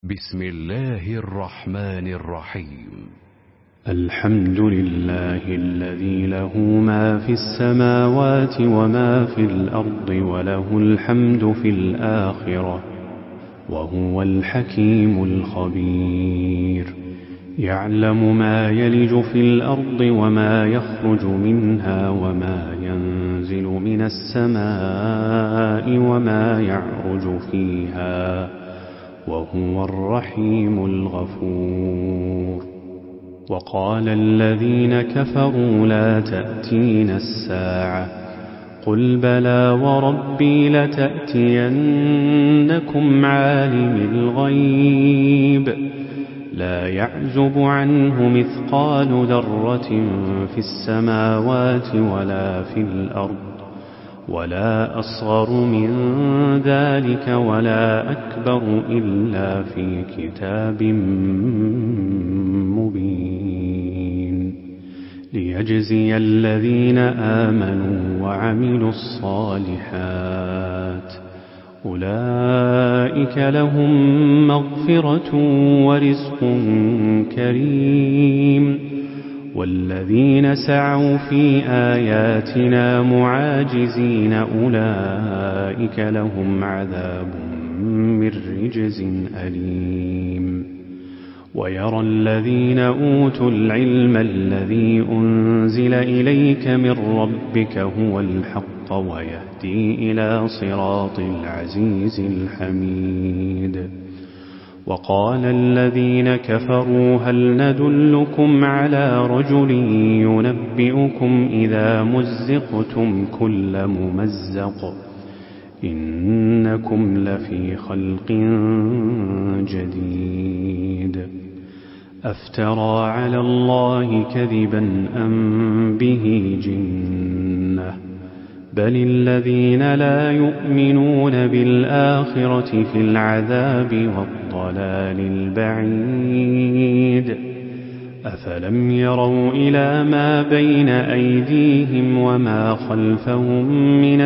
بسم الله الرحمن الرحيم. الحمد لله الذي له ما في السماوات وما في الأرض وله الحمد في الآخرة وهو الحكيم الخبير. يعلم ما يلج في الأرض وما يخرج منها وما ينزل من السماء وما يعرج فيها وهو الرحيم الغفور. وقال الذين كفروا لا تأتينا الساعة قل بلى وربي لتأتينكم عالم الغيب لا يعزب عنه مثقال ذرة في السماوات ولا في الأرض ولا أصغر من ذلك ولا أكبر إلا في كتاب مبين ليجزي الذين آمنوا وعملوا الصالحات أولئك لهم مغفرة ورزق كريم. والذين سعوا في آياتنا معاجزين أولئك لهم عذاب من رجز أليم. ويرى الذين أوتوا العلم الذي أنزل إليك من ربك هو الحق ويهدي إلى صراط العزيز الحميد. وقال الذين كفروا هل ندلكم على رجل ينبئكم إذا مزقتم كل ممزق إنكم لفي خلق جديد. أفترى على الله كذبا أم به جنة بل الذين لا يؤمنون بالآخرة في العذاب والضلال البعيد. أفلم يروا إلى ما بين أيديهم وما خلفهم من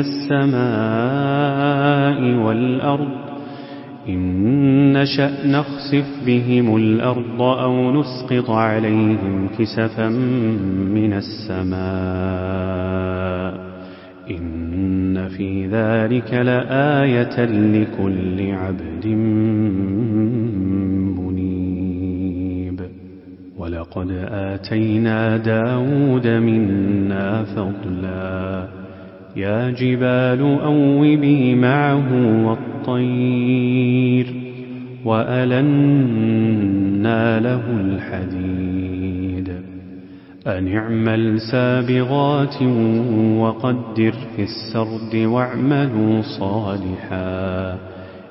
السماء والأرض إن نشأ نخسف بهم الأرض أو نسقط عليهم كسفا من السماء إن في ذلك لآية لكل عبد منيب. ولقد آتينا داود منا فضلا يا جبال أوبي معه والطير وألنا له الحديد أن اعمل سابغات وقدر في السرد واعملوا صالحا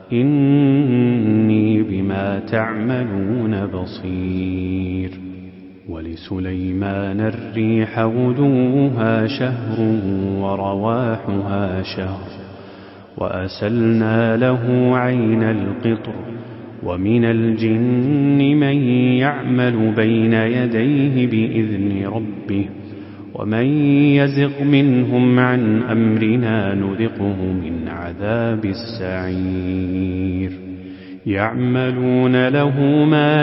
إني بما تعملون بصير. ولسليمان الريح غدوها شهر ورواحها شهر وأسلنا له عين القطر ومن الجن من يعمل بين يديه بإذن ربه ومن يزغ منهم عن أمرنا نذقه من عذاب السعير. يعملون له ما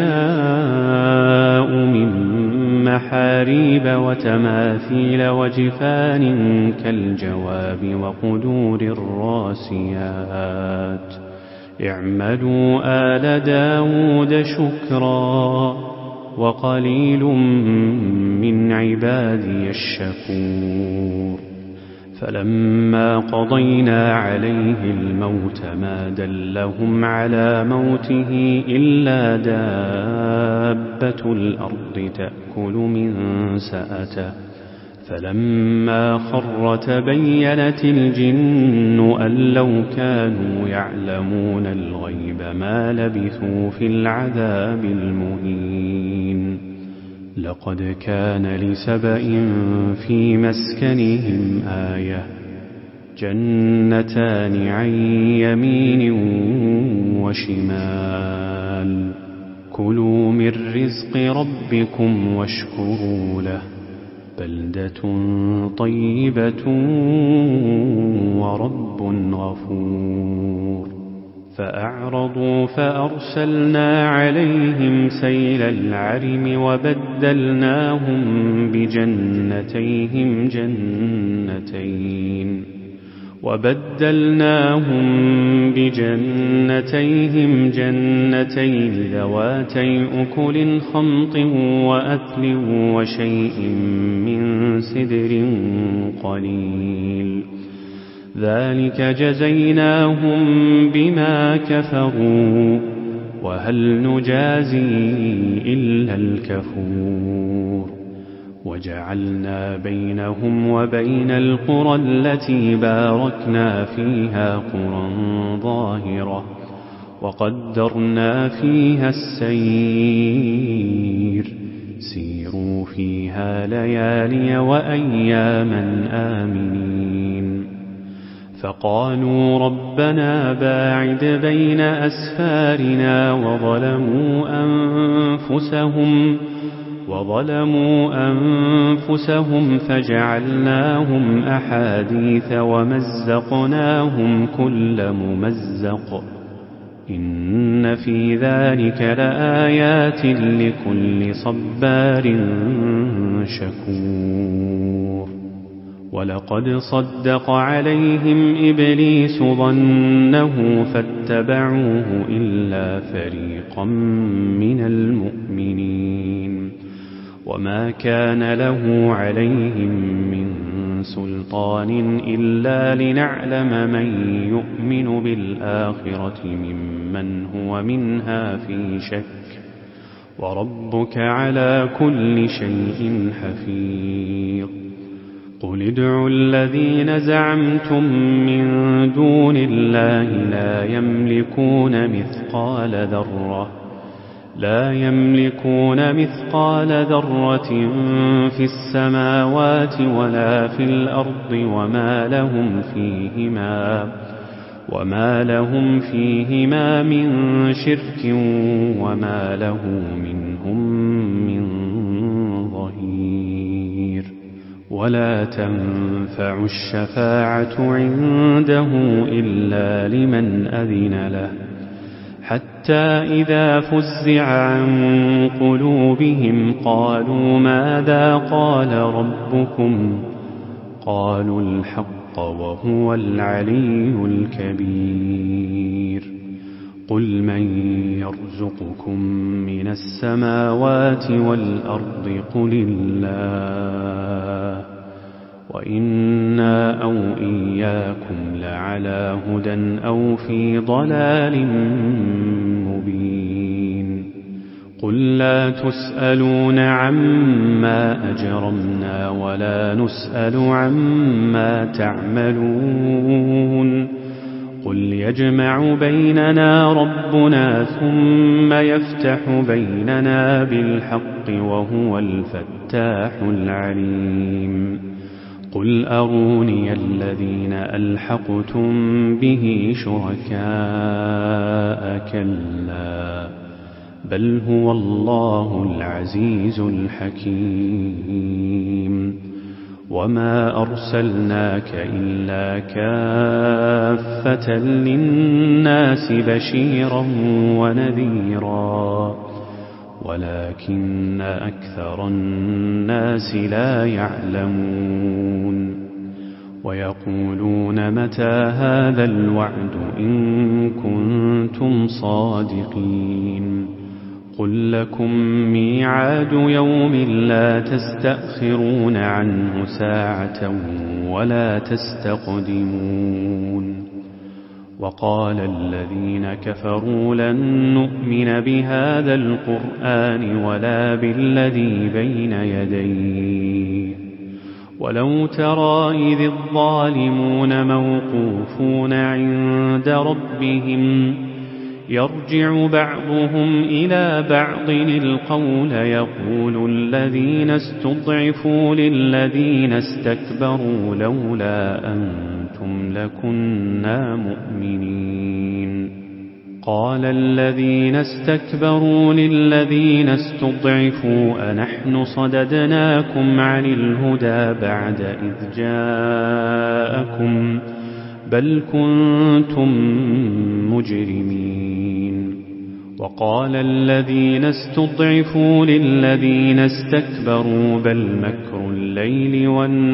يشاء من محاريب وتماثيل وجفان كالجواب وقدور الراسيات اعملوا آل داود شكرا وقليل من عبادي الشكور. فلما قضينا عليه الموت ما دلهم على موته إلا دابة الأرض تأكل من سأته فلما خر تبينت الجن أن لو كانوا يعلمون الغيب ما لبثوا في العذاب المهين. لقد كان لسبإ في مسكنهم آية جنتان عن يمين وشمال كلوا من رزق ربكم واشكروا له بلدة طيبة ورب غفور. فأعرضوا فأرسلنا عليهم سيل العرم وبدلناهم بجنتين ذواتي أكل خمط وأثل وشيء من سدر قليل ذلك جزيناهم بما كفروا وهل نجازي إلا الكفور وجعلنا بينهم وبين القرى التي باركنا فيها قرى ظاهرة وقدرنا فيها السير سيروا فيها ليالي وأياما آمنين فقالوا ربنا باعد بين أسفارنا وظلموا أنفسهم فجعلناهم أحاديث ومزقناهم كل ممزق إن في ذلك لآيات لكل صبار شكور ولقد صدق عليهم إبليس ظنه فاتبعوه إلا فريقا من المؤمنين وما كان له عليهم من سلطان إلا لنعلم من يؤمن بالآخرة ممن هو منها في شك وربك على كل شيء حفيظ قل ادعوا الذين زعمتم من دون الله لا يملكون مثقال ذرة في السماوات ولا في الأرض وما لهم فيهما من شرك وما له منهم من ظهير ولا تنفع الشفاعة عنده إلا لمن أذن له حتى إذا فزع عن قلوبهم قالوا ماذا قال ربكم قالوا الحق وهو العلي الكبير قل من يرزقكم من السماوات والأرض قل الله وإنا أو إياكم لعلى هدى أو في ضلال مبين قل لا تسألون عما أجرمنا ولا نسأل عما تعملون قل يجمع بيننا ربنا ثم يفتح بيننا بالحق وهو الفتاح العليم قل أروني الذين ألحقتم به شركاء كلا بل هو الله العزيز الحكيم وما أرسلناك إلا كافة للناس بشيرا ونذيرا ولكن أكثر الناس لا يعلمون ويقولون متى هذا الوعد إن كنتم صادقين قل لكم ميعاد يوم لا تستأخرون عنه ساعة ولا تستقدمون وقال الذين كفروا لن نؤمن بهذا القرآن ولا بالذي بين يديه ولو ترى إذ الظالمون موقوفون عند ربهم يرجع بعضهم إلى بعض القول يقول الذين استضعفوا للذين استكبروا لولا أنتم لكنا مؤمنين قال الذين استكبروا للذين استضعفوا أنحن صددناكم عن الهدى بعد إذ جاءكم بل كنتم مجرمين. وقال الذين استضعفوا للذين استكبروا بل مكر الليل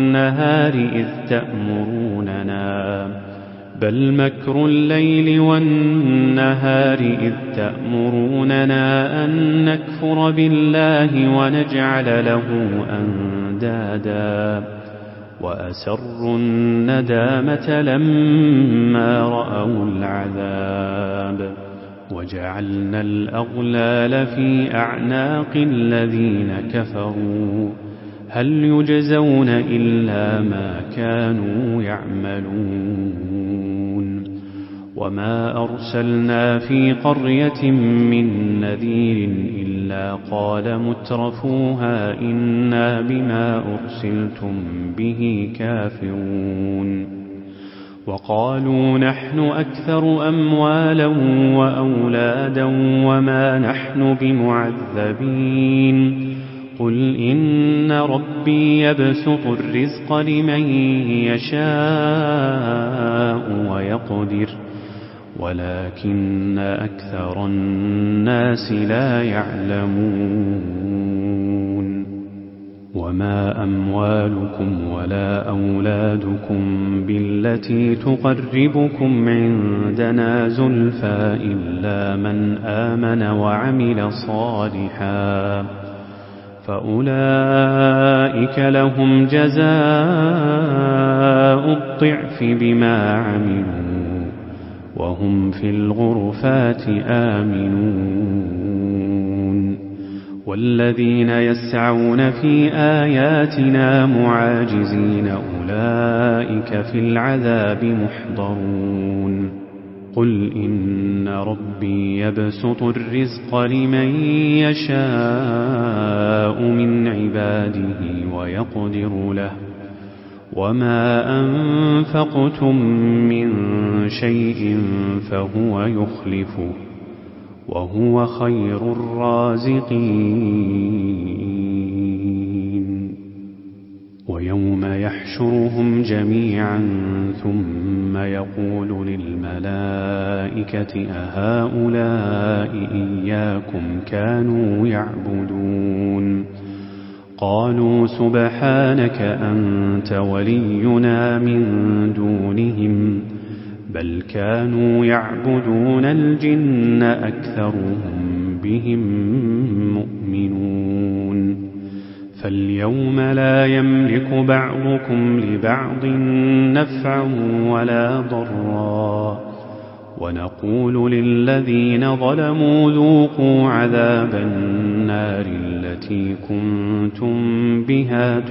والنهار إذ تأمروننا أن نكفر بالله ونجعل له أندادا وأسروا الندامة لما رأوا العذاب وجعلنا الأغلال في أعناق الذين كفروا هل يجزون إلا ما كانوا يعملون. وما أرسلنا في قرية من نذير إلا قال مترفوها إنا بما أرسلتم به كافرون. وقالوا نحن أكثر أموالا وأولادا وما نحن بمعذبين. قل إن ربي يبسط الرزق لمن يشاء ويقدر ولكن أكثر الناس لا يعلمون. وما أموالكم ولا أولادكم بالتي تقربكم عندنا زلفى إلا من آمن وعمل صالحا فأولئك لهم جزاء الضعف بما عملوا وهم في الغرفات آمنون. والذين يسعون في آياتنا معاجزين أولئك في العذاب محضرون. قل إن ربي يبسط الرزق لمن يشاء من عباده ويقدر له وما أنفقتم من شيء فهو يخلفه وهو خير الرازقين. ويوم يحشرهم جميعا ثم يقول للملائكة أهؤلاء إياكم كانوا يعبدون قالوا سبحانك أنت ولينا من دونهم بل كانوا يعبدون الجن أكثرهم بهم مؤمنون. فاليوم لا يملك بعضكم لبعض نفعا ولا ضرا ونقول للذين ظلموا ذوقوا عذاب النار التي كنتم بها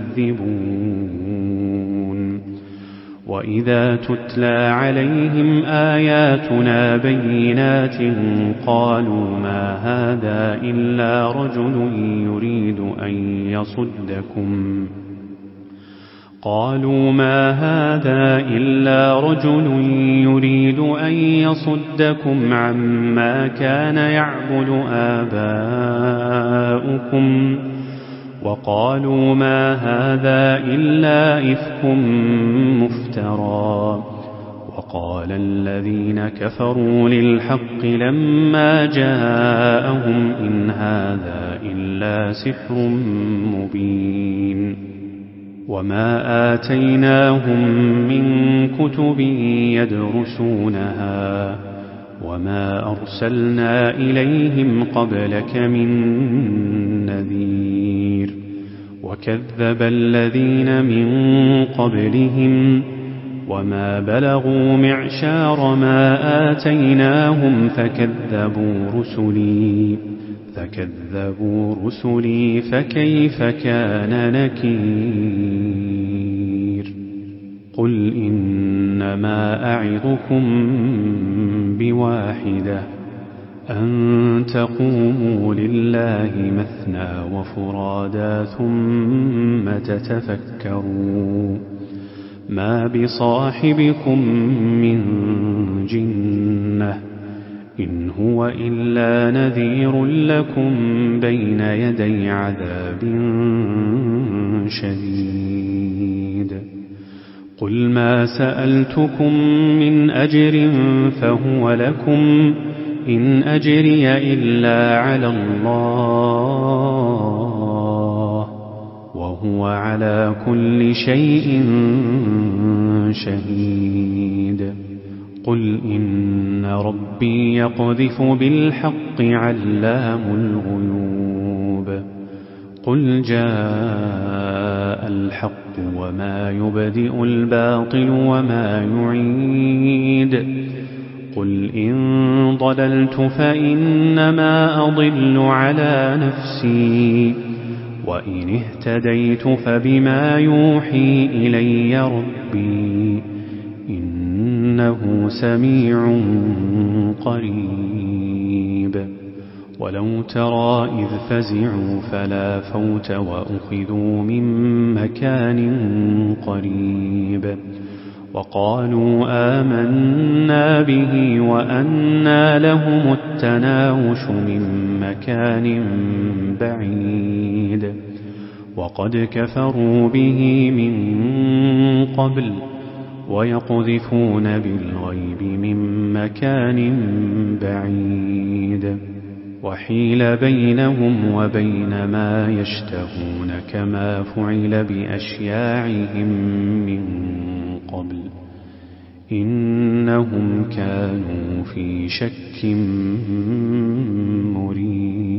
تكذبون. وإذا تتلى عليهم آياتنا بينات قالوا ما هذا إلا رجل يريد أن يصدكم عما كان يعبد آباؤكم وقالوا ما هذا إلا إفك مفترى. وقال الذين كفروا للحق لما جاءهم إن هذا إلا سحر مبين. وما آتيناهم من كتب يدرسونها وما أرسلنا إليهم قبلك من نذير. وكذب الذين من قبلهم وما بلغوا معشار ما آتيناهم فكذبوا رسلي فكيف كان نكير. قل إنما أعظكم بواحدة أن تقوموا لله مثنى وفرادا ثم تتفكروا ما بصاحبكم من جنة إن هو إلا نذير لكم بين يدي عذاب شديد. قل ما سألتكم من أجر فهو لكم إن أجري إلا على الله وهو على كل شيء شهيد قل إن ربي يقذف بالحق علام الغيوب قل جاء الحق وما يبدئ الباطل وما يعيد قل إن ضللت فإنما أضل على نفسي وإن اهتديت فبما يوحي إلي ربي إنه سميع قريب ولو ترى إذ فزعوا فلا فوت وأخذوا من مكان قريب وقالوا آمنا به وأنى لهم التناوش من مكان بعيد وقد كفروا به من قبل ويقذفون بالغيب من مكان بعيد وحيل بينهم وبين ما يشتهون كما فعل بأشياعهم من قبل إنهم كانوا في شك مريب